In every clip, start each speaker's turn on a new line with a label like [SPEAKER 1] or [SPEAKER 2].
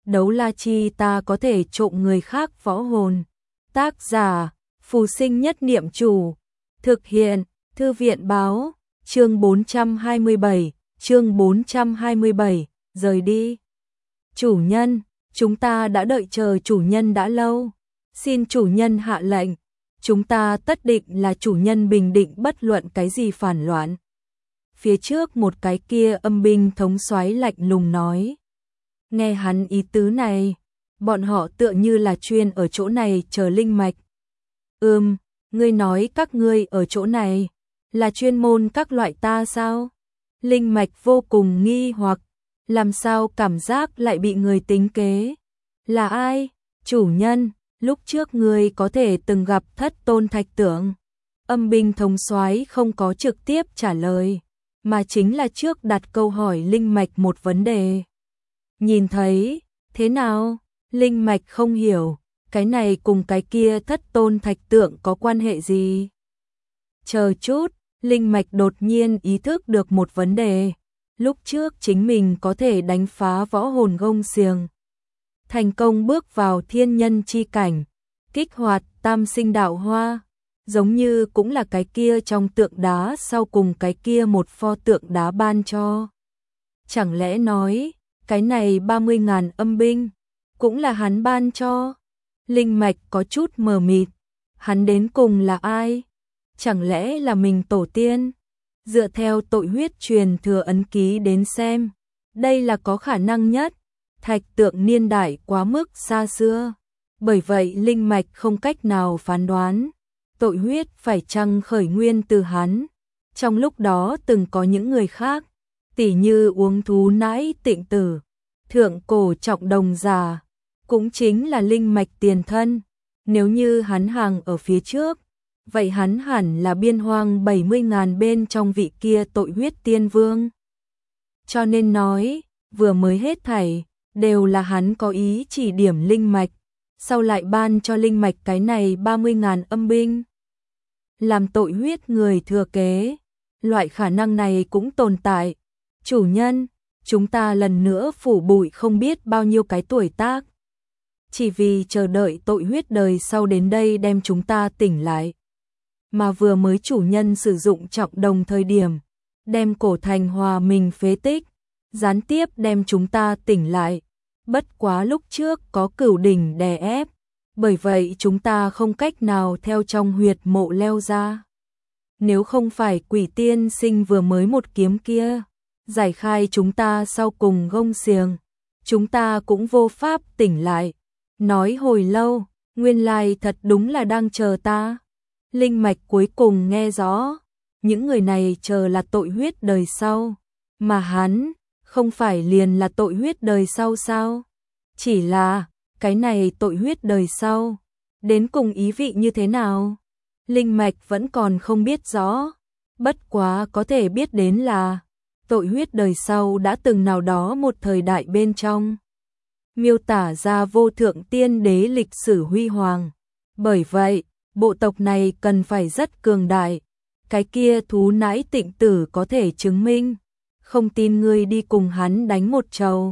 [SPEAKER 1] đấu la chi ta có thể trộm người khác võ hồn. Tác giả, Phù Sinh Nhất Niệm Chủ. Thực hiện, Thư viện báo, chương 427, rời đi. Chủ nhân, chúng ta đã đợi chờ chủ nhân đã lâu. Xin chủ nhân hạ lệnh. Chúng ta tất định là chủ nhân bình định bất luận cái gì phản loạn. Phía trước một cái kia âm binh thống soái lạnh lùng nói. Nghe hắn ý tứ này, bọn họ tựa như là chuyên ở chỗ này chờ linh mạch. Ngươi nói các ngươi ở chỗ này, là chuyên môn các loại ta sao? Linh mạch vô cùng nghi hoặc, làm sao cảm giác lại bị người tính kế? Là ai? Chủ nhân, lúc trước ngươi có thể từng gặp Thất Tôn Thạch Tượng. Âm binh thống soái không có trực tiếp trả lời, mà chính là trước đặt câu hỏi linh mạch một vấn đề. Nhìn thấy, thế nào? Linh mạch không hiểu, cái này cùng cái kia Thất Tôn Thạch Tượng có quan hệ gì? Chờ chút, linh mạch đột nhiên ý thức được một vấn đề. Lúc trước chính mình có thể đánh phá võ hồn gông xiềng, thành công bước vào thiên nhân chi cảnh, kích hoạt tam sinh đạo hoa, giống như cũng là cái kia trong tượng đá sau cùng cái kia một pho tượng đá ban cho. Chẳng lẽ nói, cái này 30.000 âm binh, cũng là hắn ban cho? Linh mạch có chút mờ mịt, hắn đến cùng là ai? Chẳng lẽ là mình tổ tiên? Dựa theo tội huyết truyền thừa ấn ký đến xem, đây là có khả năng nhất. Thạch tượng niên đại quá mức xa xưa, bởi vậy linh mạch không cách nào phán đoán tội huyết phải chăng khởi nguyên từ hắn. Trong lúc đó từng có những người khác, tỉ như uống thú nãi Tịnh Tử, thượng cổ trọng đồng giả, cũng chính là linh mạch tiền thân. Nếu như hắn hàng ở phía trước, vậy hắn hẳn là biên hoang 70.000 bên trong vị kia tội huyết tiên vương. Cho nên nói, vừa mới hết thảy, đều là hắn có ý chỉ điểm linh mạch, sau lại ban cho linh mạch cái này 30.000 âm binh. Làm tội huyết người thừa kế, loại khả năng này cũng tồn tại. Chủ nhân, chúng ta lần nữa phủ bụi không biết bao nhiêu cái tuổi tác, chỉ vì chờ đợi tội huyết đời sau đến đây đem chúng ta tỉnh lại. Mà vừa mới chủ nhân sử dụng trọng đồng thời điểm, đem cổ thành hòa mình phế tích, gián tiếp đem chúng ta tỉnh lại. Bất quá lúc trước có cửu đỉnh đè ép, bởi vậy chúng ta không cách nào theo trong huyệt mộ leo ra. Nếu không phải quỷ tiên sinh vừa mới một kiếm kia giải khai chúng ta sau cùng gông xiềng, chúng ta cũng vô pháp tỉnh lại. Nói hồi lâu, nguyên lai thật đúng là đang chờ ta. Linh mạch cuối cùng nghe rõ, những người này chờ là tội huyết đời sau, mà hắn không phải liền là tội huyết đời sau sao? Chỉ là, cái này tội huyết đời sau, đến cùng ý vị như thế nào? Linh mạch vẫn còn không biết rõ, bất quá có thể biết đến là, tội huyết đời sau đã từng nào đó một thời đại bên trong miêu tả ra vô thượng tiên đế lịch sử huy hoàng. Bởi vậy, bộ tộc này cần phải rất cường đại. Cái kia thú nãi Tịnh Tử có thể chứng minh. Không tin ngươi đi cùng hắn đánh một trầu.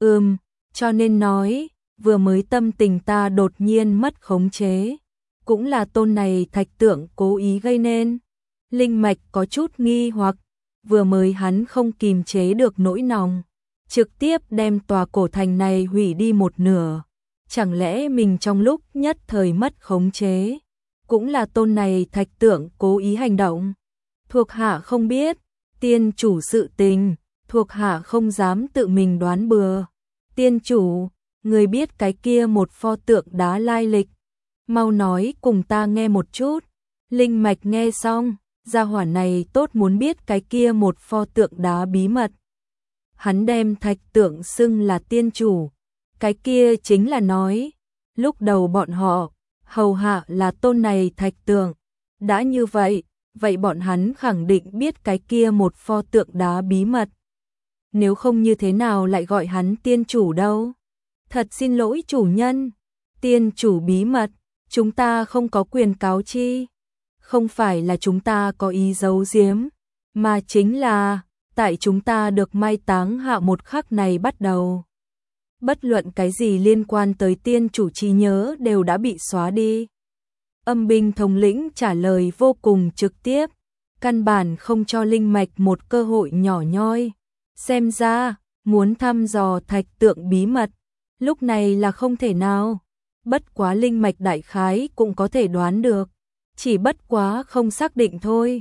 [SPEAKER 1] Cho nên nói, vừa mới tâm tình ta đột nhiên mất khống chế. Cũng là tôn này thạch tượng cố ý gây nên. Linh mạch có chút nghi hoặc, vừa mới hắn không kìm chế được nỗi lòng, trực tiếp đem tòa cổ thành này hủy đi một nửa. Chẳng lẽ mình trong lúc nhất thời mất khống chế, cũng là tôn này thạch tượng cố ý hành động? Thuộc hạ không biết, tiên chủ sự tình, thuộc hạ không dám tự mình đoán bừa. Tiên chủ, người biết cái kia một pho tượng đá lai lịch, mau nói cùng ta nghe một chút. Linh mạch nghe xong, gia hỏa này tốt muốn biết cái kia một pho tượng đá bí mật. Hắn đem thạch tượng xưng là tiên chủ, cái kia chính là nói, lúc đầu bọn họ hầu hạ là tôn này thạch tượng. Đã như vậy, vậy bọn hắn khẳng định biết cái kia một pho tượng đá bí mật. Nếu không như thế nào lại gọi hắn tiên chủ đâu? Thật xin lỗi chủ nhân, tiên chủ bí mật, chúng ta không có quyền cáo chi. Không phải là chúng ta có ý giấu giếm, mà chính là tại chúng ta được mai táng hạ một khắc này bắt đầu. bất luận cái gì liên quan tới tiên chủ trí nhớ đều đã bị xóa đi. Âm binh thống lĩnh trả lời vô cùng trực tiếp, căn bản không cho Linh Mạch một cơ hội nhỏ nhoi. Xem ra, muốn thăm dò thạch tượng bí mật, lúc này là không thể nào. Bất quá Linh Mạch đại khái cũng có thể đoán được, chỉ bất quá không xác định thôi.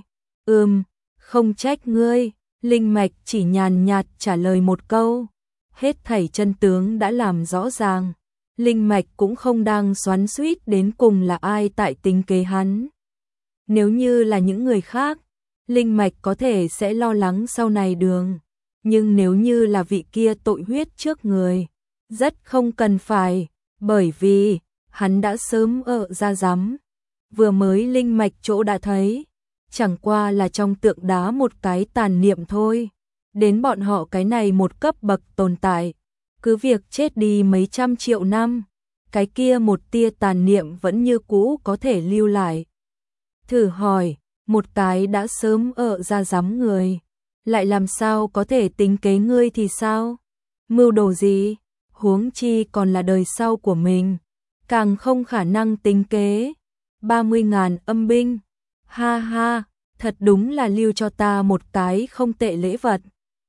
[SPEAKER 1] Không trách ngươi, Linh Mạch chỉ nhàn nhạt trả lời một câu. Hết thảy chân tướng đã làm rõ ràng, Linh Mạch cũng không đang xoắn xuýt đến cùng là ai tại tính kế hắn. Nếu như là những người khác, Linh Mạch có thể sẽ lo lắng sau này đường, nhưng nếu như là vị kia tội huyết trước người, rất không cần phải, bởi vì hắn đã sớm ở ra rắm. Vừa mới Linh Mạch chỗ đã thấy, chẳng qua là trong tượng đá một cái tàn niệm thôi. Đến bọn họ cái này một cấp bậc tồn tại, cứ việc chết đi mấy trăm triệu năm, cái kia một tia tàn niệm vẫn như cũ có thể lưu lại. Thử hỏi, một cái đã sớm ở ra rắm người, lại làm sao có thể tính kế ngươi thì sao? Mưu đồ gì? Huống chi còn là đời sau của mình, càng không khả năng tính kế. 30.000 âm binh, ha ha, thật đúng là lưu cho ta một cái không tệ lễ vật.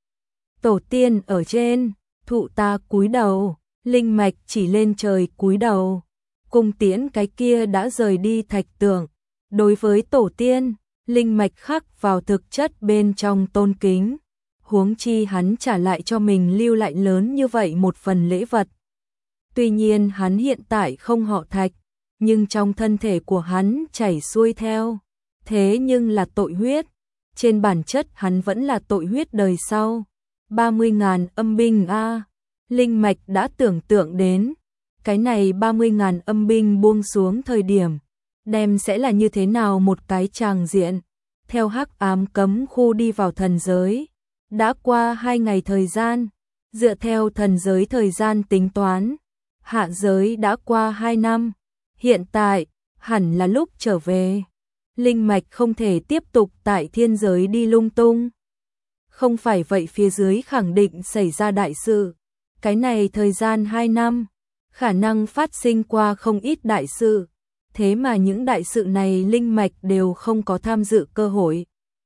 [SPEAKER 1] Tổ tiên ở trên, thụ ta cúi đầu, Linh Mạch chỉ lên trời cúi đầu. Cung tiễn cái kia đã rời đi thạch tượng. Đối với tổ tiên, Linh Mạch khắc vào thực chất bên trong tôn kính. Huống chi hắn trả lại cho mình lưu lại lớn như vậy một phần lễ vật. Tuy nhiên hắn hiện tại không họ Thạch, nhưng trong thân thể của hắn chảy xuôi theo. Thế nhưng là tội huyết, trên bản chất hắn vẫn là tội huyết đời sau. 30.000 âm binh a, Linh Mạch đã tưởng tượng đến, cái này 30.000 âm binh buông xuống thời điểm, đem sẽ là như thế nào một cái tràng diện. Theo hắc ám cấm khu đi vào thần giới, đã qua 2 ngày thời gian, dựa theo thần giới thời gian tính toán, hạ giới đã qua 2 năm, hiện tại, hẳn là lúc trở về. Linh Mạch không thể tiếp tục tại thiên giới đi lung tung. Không phải vậy phía dưới khẳng định xảy ra đại sự. Cái này thời gian 2 năm, khả năng phát sinh qua không ít đại sự. Thế mà những đại sự này Linh Mạch đều không có tham dự cơ hội.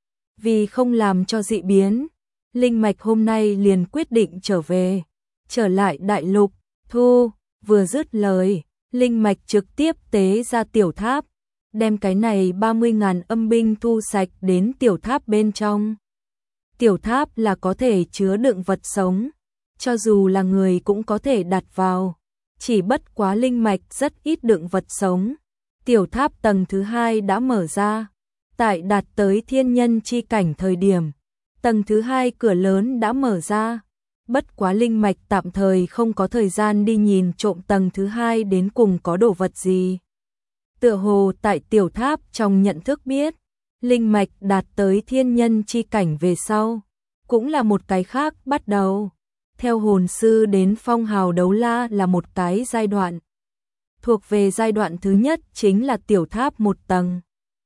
[SPEAKER 1] Vì không làm cho dị biến, Linh Mạch hôm nay liền quyết định trở về, trở lại đại lục. Thu, vừa dứt lời, Linh Mạch trực tiếp tế ra tiểu tháp, đem cái này 30.000 âm binh thu sạch đến tiểu tháp bên trong. Tiểu tháp là có thể chứa đựng vật sống, cho dù là người cũng có thể đặt vào, chỉ bất quá Linh Mạch rất ít đựng vật sống. Tiểu tháp tầng thứ 2 đã mở ra, tại đạt tới thiên nhân chi cảnh thời điểm, tầng thứ 2 cửa lớn đã mở ra. Bất quá Linh Mạch tạm thời không có thời gian đi nhìn trộm tầng thứ 2 đến cùng có đồ vật gì. Tựa hồ tại tiểu tháp trong nhận thức biết, Linh Mạch đạt tới thiên nhân chi cảnh về sau, cũng là một cái khác bắt đầu. Theo hồn sư đến phong hào đấu la là một cái giai đoạn. Thuộc về giai đoạn thứ nhất chính là tiểu tháp một tầng.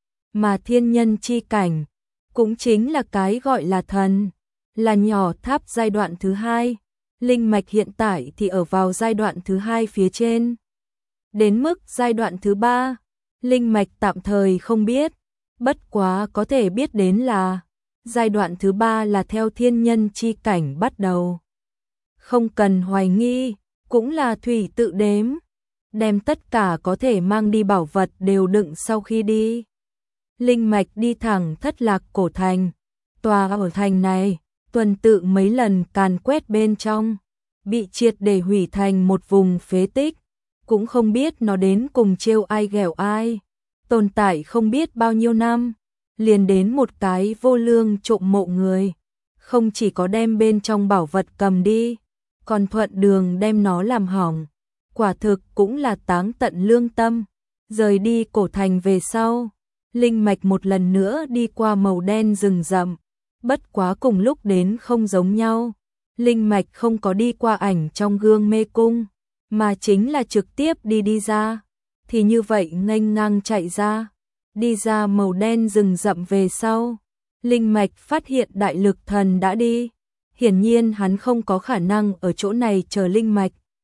[SPEAKER 1] Mà thiên nhân chi cảnh, cũng chính là cái gọi là thần, là nhỏ tháp giai đoạn thứ 2. Linh Mạch hiện tại thì ở vào giai đoạn thứ 2 phía trên. Đến mức giai đoạn thứ 3, Linh Mạch tạm thời không biết, bất quá có thể biết đến là giai đoạn thứ 3 là theo thiên nhân chi cảnh bắt đầu. Không cần hoài nghi, cũng là thủy tự đếm, đem tất cả có thể mang đi bảo vật đều đựng sau khi đi. Linh Mạch đi thẳng Thất Lạc Cổ Thành, tòa ở thành này, tuần tự mấy lần càn quét bên trong, bị triệt để hủy thành một vùng phế tích, cũng không biết nó đến cùng trêu ai ghẹo ai, tồn tại không biết bao nhiêu năm, liền đến một cái vô lương trộm mộ người, không chỉ có đem bên trong bảo vật cầm đi, còn thuận đường đem nó làm hỏng, quả thực cũng là táng tận lương tâm. Rời đi cổ thành về sau, Linh Mạch một lần nữa đi qua màu đen rừng rậm, bất quá cùng lúc đến không giống nhau. Linh Mạch không có đi qua ảnh trong gương mê cung, mà chính là trực tiếp đi ra, thì như vậy nghênh ngang chạy ra, đi ra màu đen rừng rậm về sau. Linh Mạch phát hiện đại lực thần đã đi, hiển nhiên hắn không có khả năng ở chỗ này chờ Linh Mạch,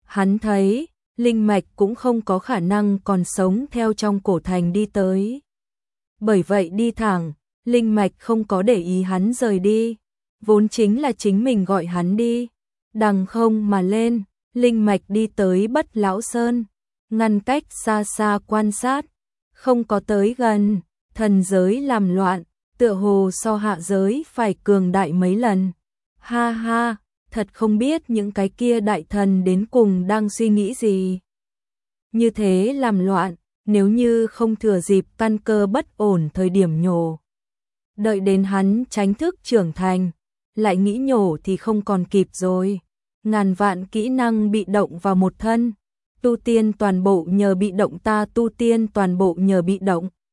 [SPEAKER 1] Hắn thấy, linh mạch cũng không có khả năng còn sống theo trong cổ thành đi tới. Bởi vậy đi thẳng, linh mạch không có để ý hắn rời đi, vốn chính là chính mình gọi hắn đi. Đằng không mà lên, linh mạch đi tới Bất Lão Sơn, ngăn cách xa xa quan sát, không có tới gần. Thần giới làm loạn, tựa hồ so hạ giới phải cường đại mấy lần. Ha ha, thật không biết những cái kia đại thần đến cùng đang suy nghĩ gì. Như thế làm loạn, nếu như không thừa dịp căn cơ bất ổn thời điểm nhổ. Đợi đến hắn tránh thức trưởng thành, lại nghĩ nhổ thì không còn kịp rồi. Ngàn vạn kỹ năng bị động vào một thân, tu tiên toàn bộ nhờ bị động, ta tu tiên toàn bộ nhờ bị động.